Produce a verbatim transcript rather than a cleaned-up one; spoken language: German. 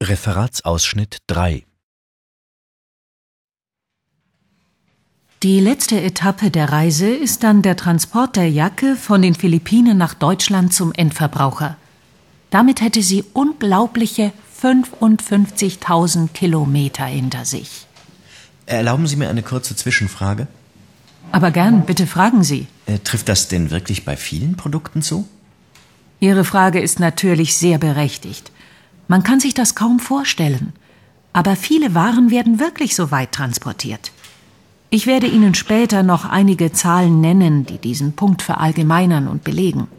Referatsausschnitt drei. Die letzte Etappe der Reise ist dann der Transport der Jacke von den Philippinen nach Deutschland zum Endverbraucher. Damit hätte sie unglaubliche fünfundfünfzigtausend Kilometer hinter sich. Erlauben Sie mir eine kurze Zwischenfrage? Aber gern, bitte fragen Sie. Äh, trifft das denn wirklich bei vielen Produkten zu? Ihre Frage ist natürlich sehr berechtigt. Man kann sich das kaum vorstellen. Aber viele Waren werden wirklich so weit transportiert. Ich werde Ihnen später noch einige Zahlen nennen, die diesen Punkt verallgemeinern und belegen.